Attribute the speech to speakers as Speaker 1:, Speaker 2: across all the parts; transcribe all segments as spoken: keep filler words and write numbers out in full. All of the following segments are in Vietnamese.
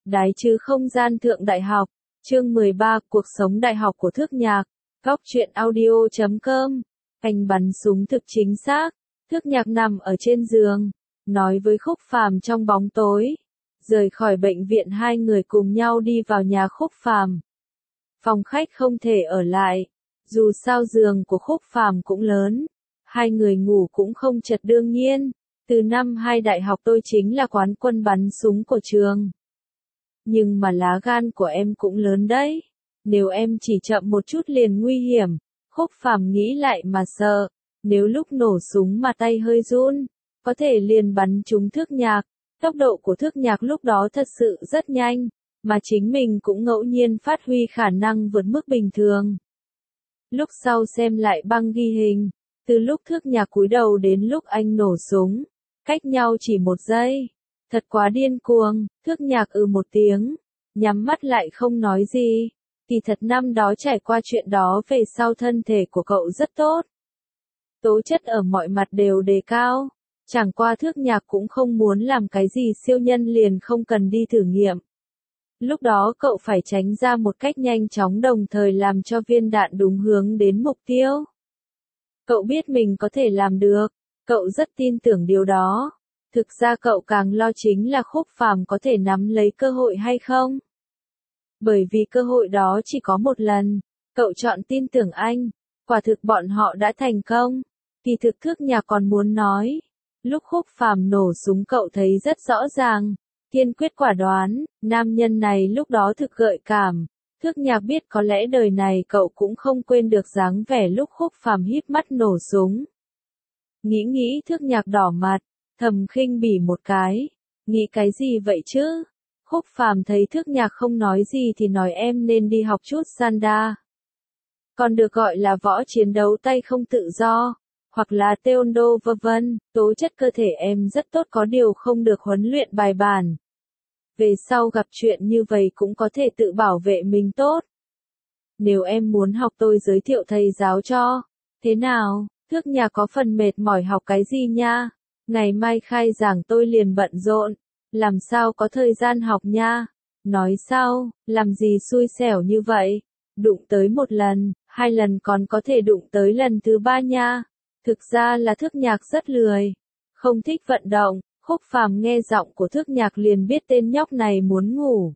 Speaker 1: Đái chứ không gian thượng đại học, chương mười ba, cuộc sống đại học của Thước Nhạc, góc truyện audio chấm com, anh bắn súng thực chính xác, Thước Nhạc nằm ở trên giường, nói với Khúc Phàm trong bóng tối. Rời khỏi bệnh viện hai người cùng nhau đi vào nhà Khúc Phàm. Phòng khách không thể ở lại, dù sao giường của Khúc Phàm cũng lớn, hai người ngủ cũng không chật đương nhiên, từ năm hai đại học tôi chính là quán quân bắn súng của trường. Nhưng mà lá gan của em cũng lớn đấy, nếu em chỉ chậm một chút liền nguy hiểm, Khúc Phàm nghĩ lại mà sợ, nếu lúc nổ súng mà tay hơi run, có thể liền bắn trúng Thước Nhạc. Tốc độ của Thước Nhạc lúc đó thật sự rất nhanh, mà chính mình cũng ngẫu nhiên phát huy khả năng vượt mức bình thường. Lúc sau xem lại băng ghi hình, từ lúc Thước Nhạc cúi đầu đến lúc anh nổ súng, cách nhau chỉ một giây. Thật quá điên cuồng, Thước Nhạc ừ một tiếng, nhắm mắt lại không nói gì. Kỳ thật năm đó trải qua chuyện đó về sau thân thể của cậu rất tốt. Tố chất ở mọi mặt đều đề cao. Chẳng qua Thước Nhạc cũng không muốn làm cái gì siêu nhân liền không cần đi thử nghiệm. Lúc đó cậu phải tránh ra một cách nhanh chóng đồng thời làm cho viên đạn đúng hướng đến mục tiêu. Cậu biết mình có thể làm được, cậu rất tin tưởng điều đó. Thực ra cậu càng lo chính là Khúc Phàm có thể nắm lấy cơ hội hay không. Bởi vì cơ hội đó chỉ có một lần, cậu chọn tin tưởng anh, quả thực bọn họ đã thành công. Kỳ thực Thước Nhạc còn muốn nói. Lúc Khúc Phàm nổ súng cậu thấy rất rõ ràng, kiên quyết quả đoán, nam nhân này lúc đó thực gợi cảm. Thước Nhạc biết có lẽ đời này cậu cũng không quên được dáng vẻ lúc Khúc Phàm híp mắt nổ súng. Nghĩ nghĩ Thước Nhạc đỏ mặt, thầm khinh bỉ một cái, nghĩ cái gì vậy chứ? Khúc Phàm thấy Thước Nhạc không nói gì thì nói em nên đi học chút Sanda. Còn được gọi là võ chiến đấu tay không tự do. Hoặc là taekwondo vân vân, tố chất cơ thể em rất tốt có điều không được huấn luyện bài bản. Về sau gặp chuyện như vậy cũng có thể tự bảo vệ mình tốt. Nếu em muốn học tôi giới thiệu thầy giáo cho. Thế nào, Thước Nhạc có phần mệt mỏi học cái gì nha? Ngày mai khai giảng tôi liền bận rộn, làm sao có thời gian học nha? Nói sao, làm gì xui xẻo như vậy? Đụng tới một lần, hai lần còn có thể đụng tới lần thứ ba nha. Thực ra là Thước Nhạc rất lười, không thích vận động. Khúc Phàm nghe giọng của Thước Nhạc liền biết tên nhóc này muốn ngủ.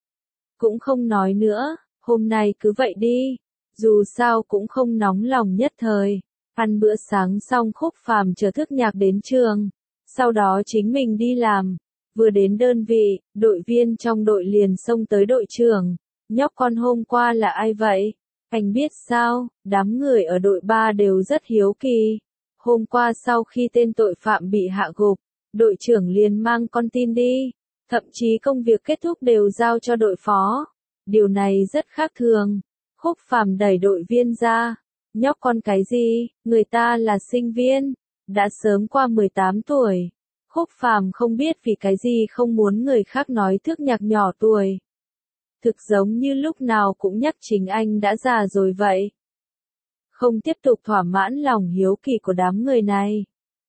Speaker 1: Cũng không nói nữa, hôm nay cứ vậy đi, dù sao cũng không nóng lòng nhất thời. Ăn bữa sáng xong Khúc Phàm chờ Thước Nhạc đến trường, sau đó chính mình đi làm. Vừa đến đơn vị, đội viên trong đội liền xông tới đội trưởng. Nhóc con hôm qua là ai vậy? Anh biết sao, đám người ở đội ba đều rất hiếu kỳ. Hôm qua sau khi tên tội phạm bị hạ gục, đội trưởng liền mang con tin đi, thậm chí công việc kết thúc đều giao cho đội phó. Điều này rất khác thường. Khúc Phàm đẩy đội viên ra. Nhóc con cái gì, người ta là sinh viên, đã sớm qua mười tám tuổi. Khúc Phàm không biết vì cái gì không muốn người khác nói Thước Nhạc nhỏ tuổi. Thực giống như lúc nào cũng nhắc chính anh đã già rồi vậy. Không tiếp tục thỏa mãn lòng hiếu kỳ của đám người này.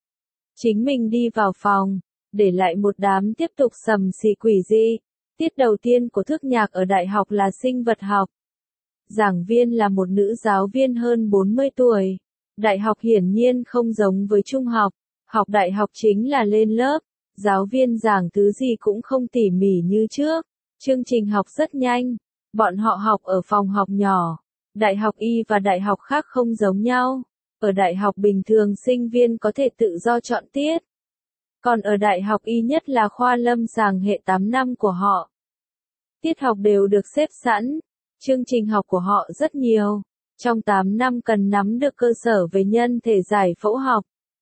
Speaker 1: Chính mình đi vào phòng, để lại một đám tiếp tục sầm xì quỷ dị. Tiết đầu tiên của Thước Nhạc ở đại học là sinh vật học. Giảng viên là một nữ giáo viên hơn bốn mươi tuổi. Đại học hiển nhiên không giống với trung học. Học đại học chính là lên lớp, giáo viên giảng thứ gì cũng không tỉ mỉ như trước. Chương trình học rất nhanh, bọn họ học ở phòng học nhỏ. Đại học Y và đại học khác không giống nhau. Ở đại học bình thường sinh viên có thể tự do chọn tiết. Còn ở đại học Y nhất là khoa lâm sàng hệ tám năm của họ. Tiết học đều được xếp sẵn. Chương trình học của họ rất nhiều. Trong tám năm cần nắm được cơ sở về nhân thể giải phẫu học,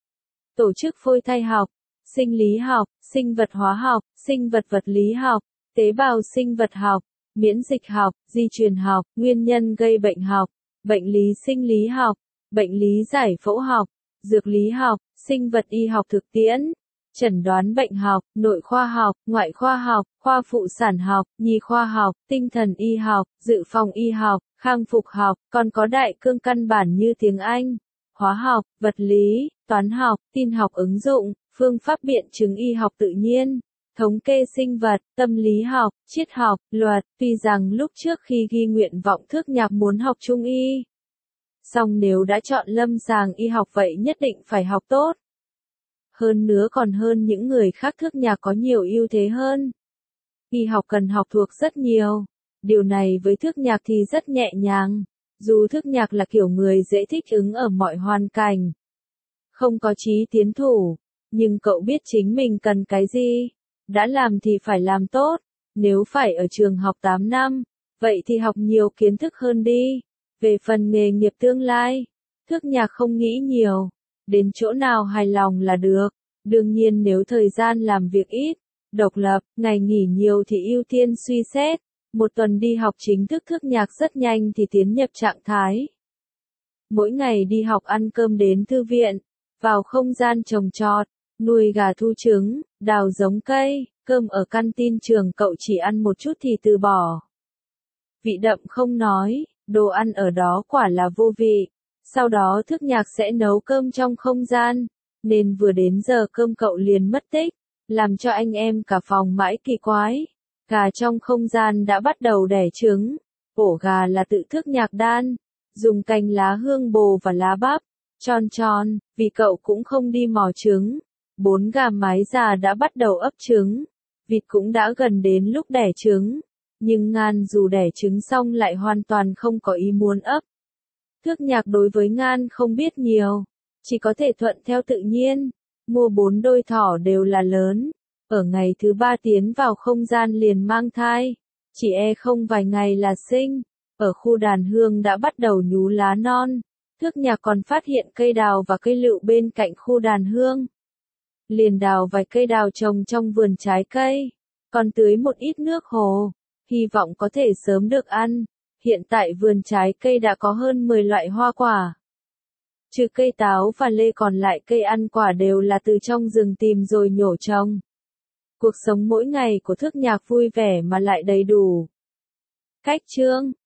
Speaker 1: tổ chức phôi thai học, sinh lý học, sinh vật hóa học, sinh vật vật lý học, tế bào sinh vật học, miễn dịch học, di truyền học, nguyên nhân gây bệnh học, bệnh lý sinh lý học, bệnh lý giải phẫu học, dược lý học, sinh vật y học thực tiễn, chẩn đoán bệnh học, nội khoa học, ngoại khoa học, khoa phụ sản học, nhi khoa học, tinh thần y học, dự phòng y học, khang phục học, còn có đại cương căn bản như tiếng Anh, hóa học, vật lý, toán học, tin học ứng dụng, phương pháp biện chứng y học tự nhiên, thống kê sinh vật, tâm lý học, triết học, luật. Tuy rằng lúc trước khi ghi nguyện vọng Thước Nhạc muốn học trung y, song nếu đã chọn lâm sàng y học vậy nhất định phải học tốt. Hơn nữa còn hơn những người khác, Thước Nhạc có nhiều ưu thế hơn. Y học cần học thuộc rất nhiều. Điều này với Thước Nhạc thì rất nhẹ nhàng. Dù Thước Nhạc là kiểu người dễ thích ứng ở mọi hoàn cảnh, không có chí tiến thủ, nhưng cậu biết chính mình cần cái gì. Đã làm thì phải làm tốt. Nếu phải ở trường học tám năm, vậy thì học nhiều kiến thức hơn đi. Về phần nghề nghiệp tương lai, Thước Nhạc không nghĩ nhiều. Đến chỗ nào hài lòng là được. Đương nhiên nếu thời gian làm việc ít, độc lập, ngày nghỉ nhiều thì ưu tiên suy xét. Một tuần đi học chính thức, Thước Nhạc rất nhanh thì tiến nhập trạng thái. Mỗi ngày đi học, ăn cơm, đến thư viện, vào không gian trồng trọt, nuôi gà, thu trứng, đào giống cây. Cơm ở canteen trường cậu chỉ ăn một chút thì từ bỏ. Vị đậm không nói, đồ ăn ở đó quả là vô vị. Sau đó Thước Nhạc sẽ nấu cơm trong không gian, nên vừa đến giờ cơm cậu liền mất tích, làm cho anh em cả phòng mãi kỳ quái. Gà trong không gian đã bắt đầu đẻ trứng. Ổ gà là tự Thước Nhạc đan, dùng cành lá hương bồ và lá bắp, tròn tròn, vì cậu cũng không đi mò trứng. Bốn gà mái già đã bắt đầu ấp trứng. Vịt cũng đã gần đến lúc đẻ trứng. Nhưng Ngan dù đẻ trứng xong lại hoàn toàn không có ý muốn ấp. Thước Nhạc đối với Ngan không biết nhiều, chỉ có thể thuận theo tự nhiên. Mua bốn đôi thỏ đều là lớn. Ở ngày thứ ba tiến vào không gian liền mang thai. Chỉ e không vài ngày là sinh. Ở khu đàn hương đã bắt đầu nhú lá non. Thước Nhạc còn phát hiện cây đào và cây lựu bên cạnh khu đàn hương. Liền đào vài cây đào trồng trong vườn trái cây. Còn tưới một ít nước hồ. Hy vọng có thể sớm được ăn. Hiện tại vườn trái cây đã có hơn mười loại hoa quả. Trừ cây táo và lê, còn lại cây ăn quả đều là từ trong rừng tìm rồi nhổ trồng. Cuộc sống mỗi ngày của Thước Nhạc vui vẻ mà lại đầy đủ. Cách chương